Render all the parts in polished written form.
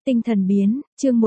Tinh thần biến, chương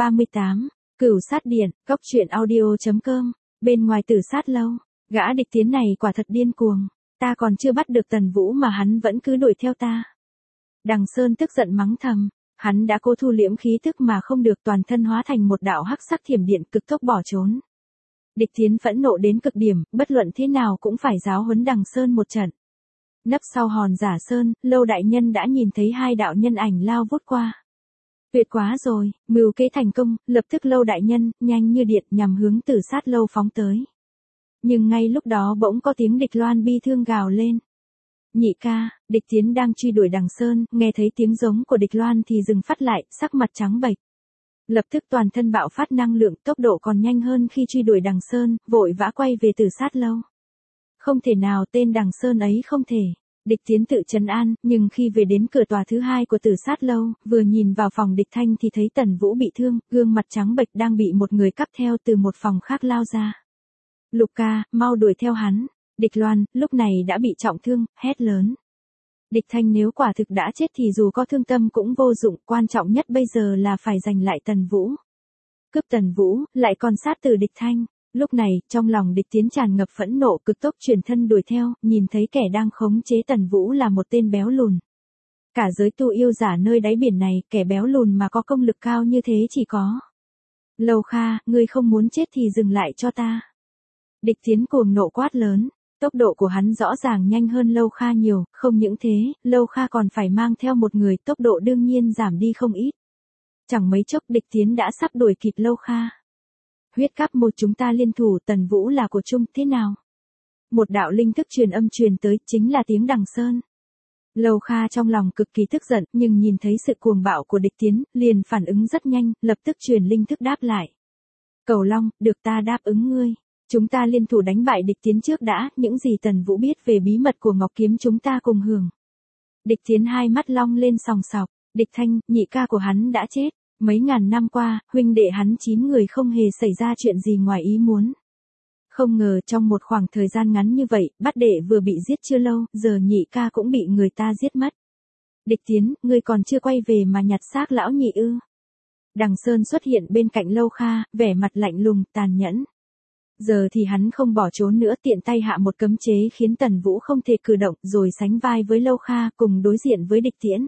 138, Cửu sát điện, góc truyện audio.com, bên ngoài Tử sát lâu, gã địch tiến này quả thật điên cuồng, ta còn chưa bắt được Tần Vũ mà hắn vẫn cứ đuổi theo ta. Đằng Sơn tức giận mắng thầm, hắn đã cố thu liễm khí tức mà không được, toàn thân hóa thành một đạo hắc sắc thiểm điện cực tốc bỏ trốn. Địch tiến phẫn nộ đến cực điểm, bất luận thế nào cũng phải giáo huấn Đằng Sơn một trận. Nấp sau hòn giả sơn, Lâu đại nhân đã nhìn thấy hai đạo nhân ảnh lao vút qua. Tuyệt quá rồi, mưu kế thành công, lập tức Lâu đại nhân, nhanh như điện nhằm hướng Tử sát lâu phóng tới. Nhưng ngay lúc đó bỗng có tiếng Địch Loan bi thương gào lên. Nhị ca, địch tiến đang truy đuổi Đằng Sơn, nghe thấy tiếng giống của Địch Loan thì dừng phát lại, sắc mặt trắng bệch. Lập tức toàn thân bạo phát năng lượng, tốc độ còn nhanh hơn khi truy đuổi Đằng Sơn, vội vã quay về Tử sát lâu. Không thể nào, tên Đằng Sơn ấy không thể. Địch tiến tự trấn an, nhưng khi về đến cửa tòa thứ hai của Tử sát lâu, vừa nhìn vào phòng Địch Thanh thì thấy Tần Vũ bị thương, gương mặt trắng bệch đang bị một người cắp theo từ một phòng khác lao ra. Lục ca, mau đuổi theo hắn. Địch Loan, lúc này đã bị trọng thương, hét lớn. Địch Thanh nếu quả thực đã chết thì dù có thương tâm cũng vô dụng, quan trọng nhất bây giờ là phải giành lại Tần Vũ. Cướp Tần Vũ, lại còn sát từ Địch Thanh. Lúc này, trong lòng Địch Tiến tràn ngập phẫn nộ, cực tốc chuyển thân đuổi theo, nhìn thấy kẻ đang khống chế Tần Vũ là một tên béo lùn. Cả giới tu yêu giả nơi đáy biển này, kẻ béo lùn mà có công lực cao như thế chỉ có. Lâu Kha, ngươi không muốn chết thì dừng lại cho ta. Địch Tiến cuồng nộ quát lớn. Tốc độ của hắn rõ ràng nhanh hơn Lâu Kha nhiều, không những thế, Lâu Kha còn phải mang theo một người, tốc độ đương nhiên giảm đi không ít. Chẳng mấy chốc Địch Tiến đã sắp đuổi kịp Lâu Kha. Huyết cấp một chúng ta liên thủ, Tần Vũ là của chung, thế nào? Một đạo linh thức truyền âm truyền tới, chính là tiếng Đằng Sơn. Lâu Kha trong lòng cực kỳ tức giận, nhưng nhìn thấy sự cuồng bạo của Địch Tiến, liền phản ứng rất nhanh, lập tức truyền linh thức đáp lại. Cầu Long, được ta đáp ứng ngươi. Chúng ta liên thủ đánh bại Địch Tiến trước đã, những gì Tần Vũ biết về bí mật của Ngọc Kiếm chúng ta cùng hưởng. Địch Tiến hai mắt long lên sòng sọc, Địch Thanh, nhị ca của hắn đã chết. Mấy ngàn năm qua, huynh đệ hắn 9 người không hề xảy ra chuyện gì ngoài ý muốn. Không ngờ trong một khoảng thời gian ngắn như vậy, bát đệ vừa bị giết chưa lâu, giờ nhị ca cũng bị người ta giết mất. Địch Tiến, ngươi còn chưa quay về mà nhặt xác lão nhị ư? Đằng Sơn xuất hiện bên cạnh Lâu Kha, vẻ mặt lạnh lùng, tàn nhẫn. Giờ thì hắn không bỏ trốn nữa, tiện tay hạ một cấm chế khiến Tần Vũ không thể cử động, rồi sánh vai với Lâu Kha cùng đối diện với Địch Tiễn.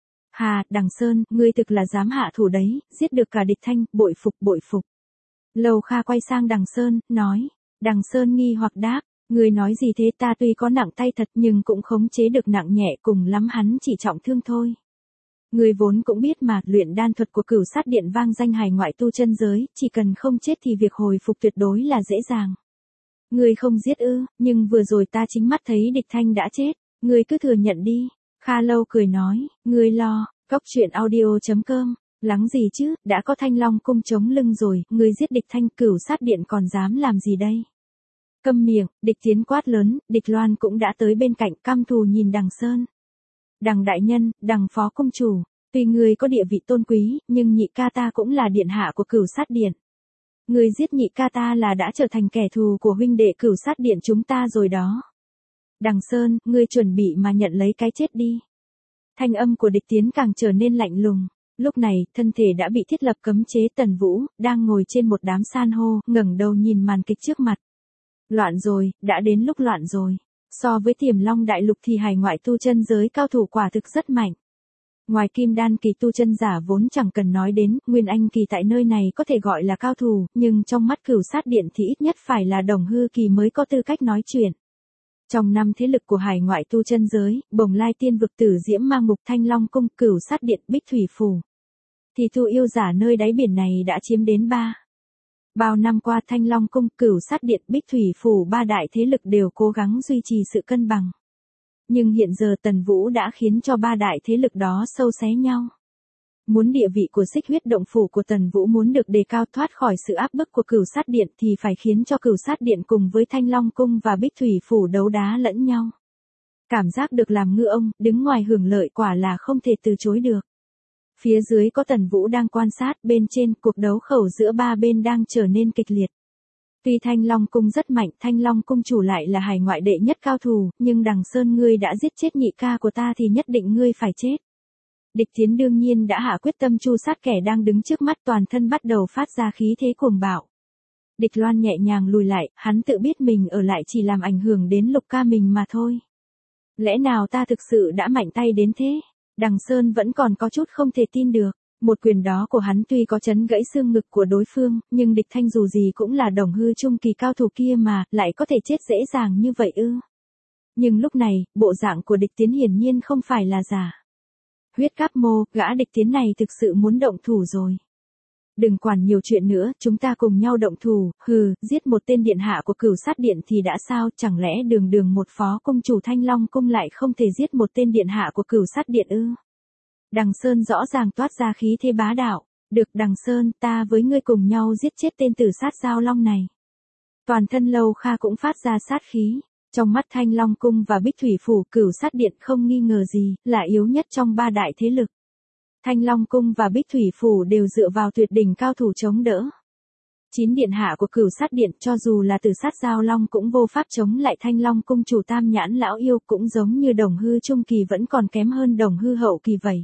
Hà, Đằng Sơn, ngươi thực là dám hạ thủ đấy, giết được cả Địch Thanh, bội phục bội phục. Lâu Kha quay sang Đằng Sơn, nói. Đằng Sơn nghi hoặc đáp, ngươi nói gì thế, ta tuy có nặng tay thật nhưng cũng khống chế được nặng nhẹ, cùng lắm hắn chỉ trọng thương thôi. Ngươi vốn cũng biết mà, luyện đan thuật của Cửu sát điện vang danh hải ngoại tu chân giới, chỉ cần không chết thì việc hồi phục tuyệt đối là dễ dàng. Ngươi không giết ư, nhưng vừa rồi ta chính mắt thấy Địch Thanh đã chết, ngươi cứ thừa nhận đi. Kha Lâu cười nói, ngươi lo, góc truyện audio.com, lắng gì chứ, đã có Thanh Long cung chống lưng rồi, ngươi giết Địch Thanh, Cửu sát điện còn dám làm gì đây? Câm miệng, Địch Tiến quát lớn, Địch Loan cũng đã tới bên cạnh, căm thù nhìn Đằng Sơn. Đằng đại nhân, Đằng phó công chủ, tuy ngươi có địa vị tôn quý, nhưng nhị ca ta cũng là điện hạ của Cửu sát điện. Ngươi giết nhị ca ta là đã trở thành kẻ thù của huynh đệ Cửu sát điện chúng ta rồi đó. Đằng Sơn, ngươi chuẩn bị mà nhận lấy cái chết đi. Thanh âm của Địch Tiến càng trở nên lạnh lùng. Lúc này, thân thể đã bị thiết lập cấm chế Tần Vũ, đang ngồi trên một đám san hô, ngẩng đầu nhìn màn kịch trước mặt. Loạn rồi, đã đến lúc loạn rồi. So với Tiềm Long đại lục thì hải ngoại tu chân giới cao thủ quả thực rất mạnh. Ngoài Kim Đan kỳ tu chân giả vốn chẳng cần nói đến, Nguyên Anh kỳ tại nơi này có thể gọi là cao thủ, nhưng trong mắt Cửu sát điện thì ít nhất phải là đồng hư kỳ mới có tư cách nói chuyện. Trong 5 thế lực của hải ngoại tu chân giới, Bồng Lai Tiên vực, Tử Diễm Ma Ngục, Thanh Long cung, Cửu sát điện, Bích Thủy phủ, thì tu yêu giả nơi đáy biển này đã chiếm đến 3. Bao năm qua Thanh Long cung, Cửu sát điện, Bích Thủy phủ 3 đại thế lực đều cố gắng duy trì sự cân bằng. Nhưng hiện giờ Tần Vũ đã khiến cho 3 đại thế lực đó sâu xé nhau. Muốn địa vị của Xích Huyết động phủ của Tần Vũ muốn được đề cao thoát khỏi sự áp bức của Cửu sát điện thì phải khiến cho Cửu sát điện cùng với Thanh Long cung và Bích Thủy phủ đấu đá lẫn nhau. Cảm giác được làm ngư ông, đứng ngoài hưởng lợi quả là không thể từ chối được. Phía dưới có Tần Vũ đang quan sát, bên trên cuộc đấu khẩu giữa 3 bên đang trở nên kịch liệt. Tuy Thanh Long cung rất mạnh, Thanh Long cung chủ lại là hải ngoại đệ nhất cao thủ, nhưng Đằng Sơn ngươi đã giết chết nhị ca của ta thì nhất định ngươi phải chết. Địch Tiến đương nhiên đã hạ quyết tâm tru sát kẻ đang đứng trước mắt, toàn thân bắt đầu phát ra khí thế cuồng bạo. Địch Loan nhẹ nhàng lùi lại, hắn tự biết mình ở lại chỉ làm ảnh hưởng đến Lục ca mình mà thôi. Lẽ nào ta thực sự đã mạnh tay đến thế? Đằng Sơn vẫn còn có chút không thể tin được. Một quyền đó của hắn tuy có chấn gãy xương ngực của đối phương, nhưng Địch Thanh dù gì cũng là đồng hư trung kỳ cao thủ kia mà, lại có thể chết dễ dàng như vậy ư? Nhưng lúc này, bộ dạng của Địch Tiến hiển nhiên không phải là giả. Huyết Cáp Mô, gã Địch Tiến này thực sự muốn động thủ rồi. Đừng quản nhiều chuyện nữa, chúng ta cùng nhau động thủ, giết một tên điện hạ của Cửu Sát Điện thì đã sao, chẳng lẽ đường đường một phó cung chủ Thanh Long cung lại không thể giết một tên điện hạ của Cửu Sát Điện ư? Đằng Sơn rõ ràng toát ra khí thế bá đạo. Được Đằng Sơn, ta với ngươi cùng nhau giết chết tên tử sát Giao Long này. Toàn thân Lâu Kha cũng phát ra sát khí. Trong mắt Thanh Long cung và Bích Thủy phủ, Cửu Sát Điện không nghi ngờ gì, là yếu nhất trong ba đại thế lực. Thanh Long cung và Bích Thủy phủ đều dựa vào tuyệt đỉnh cao thủ chống đỡ. 9 điện hạ của Cửu Sát Điện cho dù là tử sát Giao Long cũng vô pháp chống lại Thanh Long cung chủ Tam Nhãn lão yêu, cũng giống như đồng hư trung kỳ vẫn còn kém hơn đồng hư hậu kỳ vậy.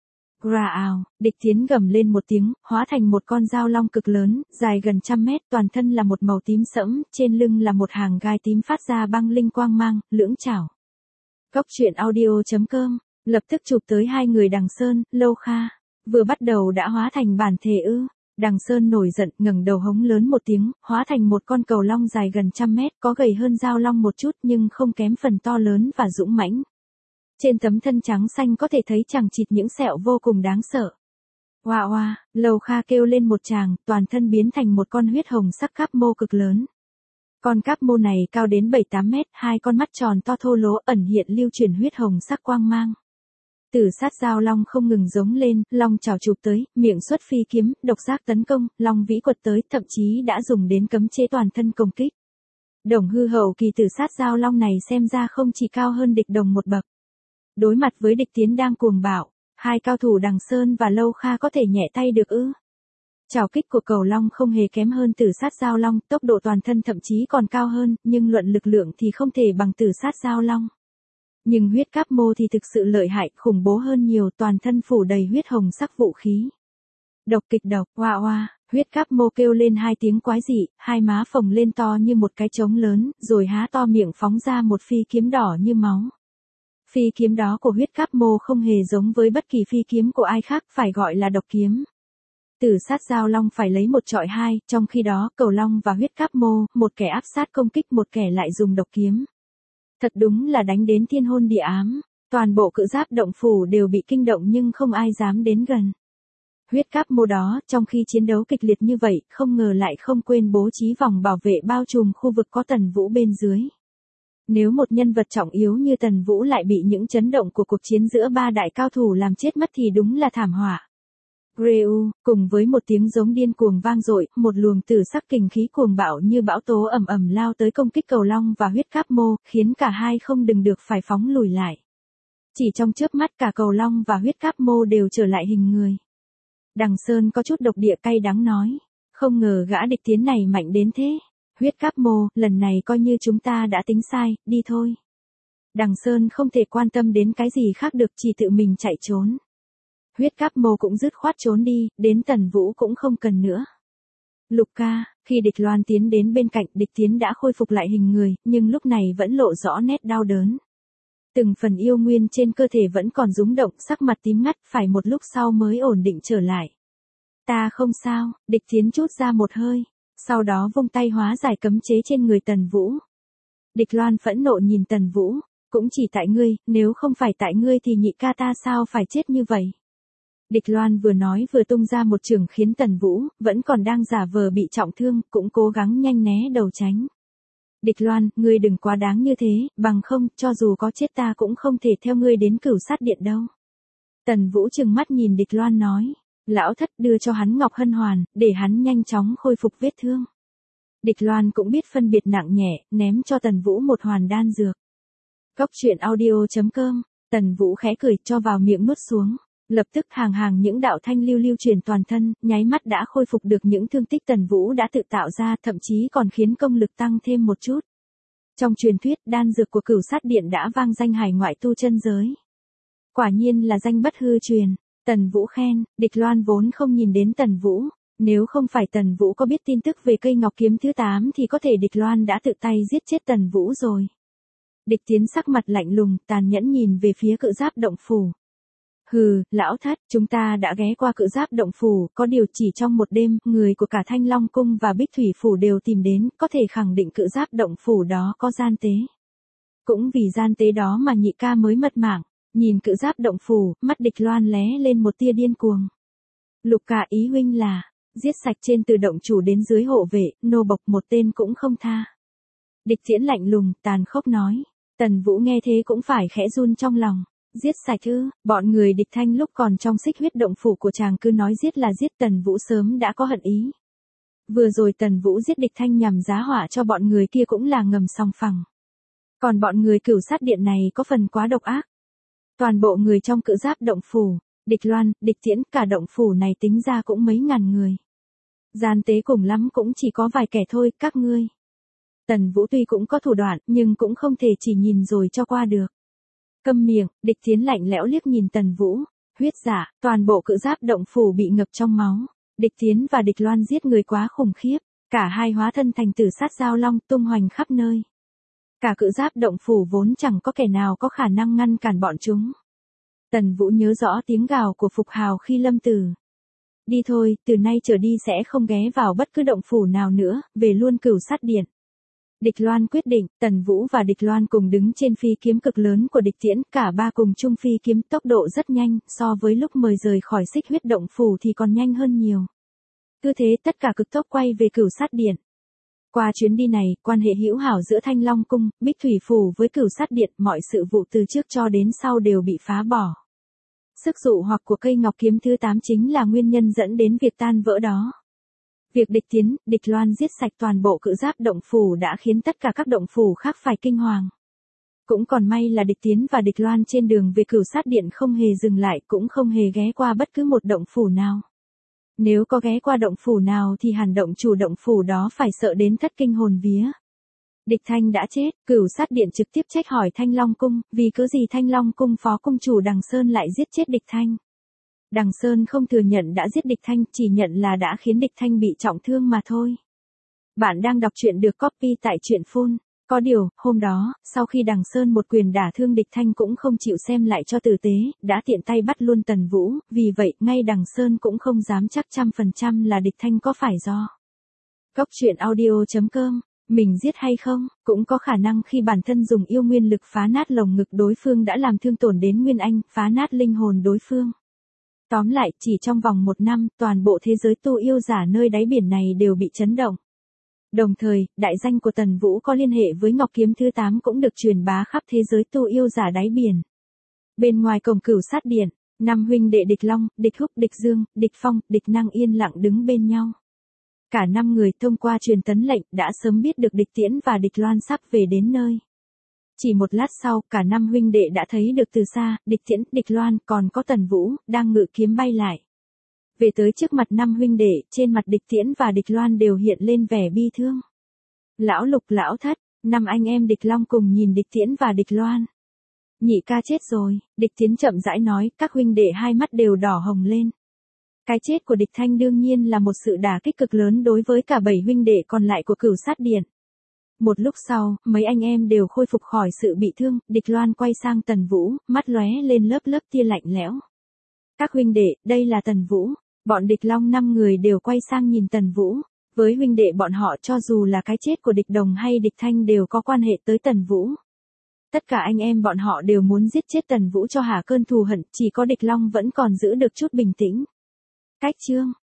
Rào, Địch Tiến gầm lên một tiếng, hóa thành một con dao long cực lớn, dài gần 100 mét, toàn thân là một màu tím sẫm, trên lưng là một hàng gai tím phát ra băng linh quang mang, lưỡng chảo. Cốc truyện audio.com, lập tức chụp tới hai người Đằng Sơn, Lâu Kha, vừa bắt đầu đã hóa thành bản thể ư? Đằng Sơn nổi giận, ngẩng đầu hống lớn một tiếng, hóa thành một con cầu long dài gần 100 mét, có gầy hơn dao long một chút nhưng không kém phần to lớn và dũng mãnh. Trên tấm thân trắng xanh có thể thấy chằng chịt những sẹo vô cùng đáng sợ. Oa oa, Lâu Kha kêu lên một tràng, toàn thân biến thành một con huyết hồng sắc cáp mô cực lớn. Con cáp mô này cao đến 7-8 mét, hai con mắt tròn to thô lỗ ẩn hiện lưu chuyển huyết hồng sắc quang mang. Tử sát Giao Long không ngừng giống lên, long chảo chụp tới, miệng xuất phi kiếm, độc giác tấn công, long vĩ quật tới, thậm chí đã dùng đến cấm chế toàn thân công kích. Đồng hư hậu kỳ tử sát Giao Long này xem ra không chỉ cao hơn địch đồng một bậc. Đối mặt với Địch Tiến đang cuồng bạo, hai cao thủ Đằng Sơn và Lâu Kha có thể nhẹ tay được ư? Chảo kích của cầu long không hề kém hơn tử sát Giao Long, tốc độ toàn thân thậm chí còn cao hơn, nhưng luận lực lượng thì không thể bằng tử sát Giao Long. Nhưng huyết cáp mô thì thực sự lợi hại, khủng bố hơn nhiều, toàn thân phủ đầy huyết hồng sắc vũ khí. Độc kịch độc, oa oa, huyết cáp mô kêu lên hai tiếng quái dị, hai má phồng lên to như một cái trống lớn, rồi há to miệng phóng ra một phi kiếm đỏ như máu. Phi kiếm đó của huyết cáp mô không hề giống với bất kỳ phi kiếm của ai khác, phải gọi là độc kiếm. Tử sát Giao Long phải lấy một trọi hai, trong khi đó cầu long và huyết cáp mô, một kẻ áp sát công kích, một kẻ lại dùng độc kiếm. Thật đúng là đánh đến thiên hôn địa ám, toàn bộ cự giáp động phủ đều bị kinh động nhưng không ai dám đến gần. Huyết cáp mô đó, trong khi chiến đấu kịch liệt như vậy, không ngờ lại không quên bố trí vòng bảo vệ bao trùm khu vực có Tần Vũ bên dưới. Nếu một nhân vật trọng yếu như Tần Vũ lại bị những chấn động của cuộc chiến giữa ba đại cao thủ làm chết mất thì đúng là thảm họa. Reu, cùng với một tiếng giống điên cuồng vang dội, một luồng tử sắc kình khí cuồng bạo như bão tố ầm ầm lao tới công kích cầu long và huyết cáp mô, khiến cả hai không đừng được phải phóng lùi lại. Chỉ trong chớp mắt cả cầu long và huyết cáp mô đều trở lại hình người. Đằng Sơn có chút độc địa cay đắng nói, không ngờ gã Địch Tiến này mạnh đến thế. Huyết cáp mô, lần này coi như chúng ta đã tính sai, đi thôi. Đằng Sơn không thể quan tâm đến cái gì khác được, chỉ tự mình chạy trốn. Huyết cáp mô cũng dứt khoát trốn đi, đến Tần Vũ cũng không cần nữa. Lục ca, khi Địch Loan tiến đến bên cạnh, Địch Tiến đã khôi phục lại hình người, nhưng lúc này vẫn lộ rõ nét đau đớn. Từng phần yêu nguyên trên cơ thể vẫn còn rúng động, sắc mặt tím ngắt, phải một lúc sau mới ổn định trở lại. Ta không sao, Địch Tiến trút ra một hơi. Sau đó vung tay hóa giải cấm chế trên người Tần Vũ. Địch Loan phẫn nộ nhìn Tần Vũ, cũng chỉ tại ngươi, nếu không phải tại ngươi thì nhị ca ta sao phải chết như vậy. Địch Loan vừa nói vừa tung ra một chưởng khiến Tần Vũ, vẫn còn đang giả vờ bị trọng thương, cũng cố gắng nhanh né đầu tránh. Địch Loan, ngươi đừng quá đáng như thế, bằng không, cho dù có chết ta cũng không thể theo ngươi đến Cửu Sát Điện đâu. Tần Vũ trừng mắt nhìn Địch Loan nói. Lão thất đưa cho hắn Ngọc Hân Hoàn, để hắn nhanh chóng khôi phục vết thương. Địch Loan cũng biết phân biệt nặng nhẹ, ném cho Tần Vũ một hoàn đan dược. Cốc truyện audio.com, Tần Vũ khẽ cười cho vào miệng nuốt xuống. Lập tức hàng những đạo thanh lưu lưu truyền toàn thân, nháy mắt đã khôi phục được những thương tích Tần Vũ đã tự tạo ra, thậm chí còn khiến công lực tăng thêm một chút. Trong truyền thuyết, đan dược của Cửu Sát Điện đã vang danh hải ngoại tu chân giới. Quả nhiên là danh bất hư truyền. Tần Vũ khen, Địch Loan vốn không nhìn đến Tần Vũ. Nếu không phải Tần Vũ có biết tin tức về cây ngọc kiếm thứ 8 thì có thể Địch Loan đã tự tay giết chết Tần Vũ rồi. Địch Tiến sắc mặt lạnh lùng, tàn nhẫn nhìn về phía Cự Giáp động phủ. Hừ, lão thất, chúng ta đã ghé qua Cự Giáp động phủ, có điều chỉ trong một đêm, người của cả Thanh Long cung và Bích Thủy phủ đều tìm đến, có thể khẳng định Cự Giáp động phủ đó có gian tế. Cũng vì gian tế đó mà nhị ca mới mật mạng, nhìn Cự Giáp động phủ, mắt Địch Loan lé lên một tia điên cuồng. Lục ca ý huynh là, giết sạch trên từ động chủ đến dưới hộ vệ, nô bộc một tên cũng không tha. Địch Tiễn lạnh lùng, tàn khốc nói. Tần Vũ nghe thế cũng phải khẽ run trong lòng. Giết sạch ư? Bọn người Địch Thanh lúc còn trong xích huyết động phủ của chàng cứ nói giết là giết, Tần Vũ sớm đã có hận ý. Vừa rồi Tần Vũ giết Địch Thanh nhằm giá họa cho bọn người kia cũng là ngầm song phẳng. Còn bọn người Cửu Sát Điện này có phần quá độc ác. Toàn bộ người trong Cự Giáp động phủ, Địch Loan, Địch Tiễn, cả động phủ này tính ra cũng mấy ngàn người. Gian tế cùng lắm cũng chỉ có vài kẻ thôi, các ngươi. Tần Vũ tuy cũng có thủ đoạn, nhưng cũng không thể chỉ nhìn rồi cho qua được. Câm miệng, Địch Tiến lạnh lẽo liếc nhìn Tần Vũ. Huyết giả, toàn bộ Cự Giáp động phủ bị ngập trong máu. Địch Tiến và Địch Loan giết người quá khủng khiếp. Cả hai hóa thân thành tử sát giao long tung hoành khắp nơi. Cả Cự Giáp động phủ vốn chẳng có kẻ nào có khả năng ngăn cản bọn chúng. Tần Vũ nhớ rõ tiếng gào của Phục Hào khi lâm tử. Đi thôi, từ nay trở đi sẽ không ghé vào bất cứ động phủ nào nữa, về luôn Cửu Sát Điện. Địch Loan quyết định, Tần Vũ và Địch Loan cùng đứng trên phi kiếm cực lớn của Địch Tiễn, cả ba cùng chung phi kiếm, tốc độ rất nhanh, so với lúc mời rời khỏi xích huyết động phủ thì còn nhanh hơn nhiều. Cứ thế tất cả cực tốc quay về Cửu Sát Điện. Qua chuyến đi này, quan hệ hữu hảo giữa Thanh Long cung, Bích Thủy phủ với Cửu Sát Điện, mọi sự vụ từ trước cho đến sau đều bị phá bỏ. Sức dụ hoặc của cây ngọc kiếm thứ 8 chính là nguyên nhân dẫn đến việc tan vỡ đó. Việc Địch Tiến, Địch Loan giết sạch toàn bộ Cự Giáp động phủ đã khiến tất cả các động phủ khác phải kinh hoàng. Cũng còn may là Địch Tiến và Địch Loan trên đường về Cửu Sát Điện không hề dừng lại, cũng không hề ghé qua bất cứ một động phủ nào. Nếu có ghé qua động phủ nào thì hẳn động chủ động phủ đó phải sợ đến thất kinh hồn vía. Địch Thanh đã chết, Cửu Sát Điện trực tiếp trách hỏi Thanh Long cung, vì cớ gì Thanh Long cung phó cung chủ Đằng Sơn lại giết chết Địch Thanh. Đằng Sơn không thừa nhận đã giết Địch Thanh, chỉ nhận là đã khiến Địch Thanh bị trọng thương mà thôi. Bạn đang đọc truyện được copy tại truyện Phun. Có điều, hôm đó, sau khi Đằng Sơn một quyền đả thương Địch Thanh cũng không chịu xem lại cho tử tế, đã tiện tay bắt luôn Tần Vũ, vì vậy, ngay Đằng Sơn cũng không dám chắc 100% là Địch Thanh có phải do Cốc truyện audio.com, mình giết hay không, cũng có khả năng khi bản thân dùng yêu nguyên lực phá nát lồng ngực đối phương đã làm thương tổn đến Nguyên Anh, phá nát linh hồn đối phương. Tóm lại, chỉ trong vòng 1 năm, toàn bộ thế giới tu yêu giả nơi đáy biển này đều bị chấn động. Đồng thời, đại danh của Tần Vũ có liên hệ với Ngọc Kiếm thứ 8 cũng được truyền bá khắp thế giới tu yêu giả đáy biển. Bên ngoài cổng Cửu Sát Điện, 5 huynh đệ Địch Long, Địch Húc, Địch Dương, Địch Phong, Địch Năng yên lặng đứng bên nhau. Cả 5 người thông qua truyền tấn lệnh đã sớm biết được Địch Tiễn và Địch Loan sắp về đến nơi. Chỉ một lát sau, cả 5 huynh đệ đã thấy được từ xa, Địch Tiễn, Địch Loan, còn có Tần Vũ, đang ngự kiếm bay lại. Về tới trước mặt 5 huynh đệ, trên mặt Địch Tiễn và Địch Loan đều hiện lên vẻ bi thương. Lão Lục, lão Thất, 5 anh em Địch Long cùng nhìn Địch Tiễn và Địch Loan. Nhị ca chết rồi, Địch Tiễn chậm rãi nói, các huynh đệ hai mắt đều đỏ hồng lên. Cái chết của Địch Thanh đương nhiên là một sự đả kích cực lớn đối với cả 7 huynh đệ còn lại của Cửu Sát Điện. Một lúc sau, mấy anh em đều khôi phục khỏi sự bị thương, Địch Loan quay sang Tần Vũ, mắt lóe lên lớp lớp tia lạnh lẽo. Các huynh đệ, đây là Tần Vũ. Bọn Địch Long 5 người đều quay sang nhìn Tần Vũ. Với huynh đệ bọn họ cho dù là cái chết của Địch Đồng hay Địch Thanh đều có quan hệ tới Tần Vũ. Tất cả anh em bọn họ đều muốn giết chết Tần Vũ cho hả cơn thù hận, chỉ có Địch Long vẫn còn giữ được chút bình tĩnh. Cách chương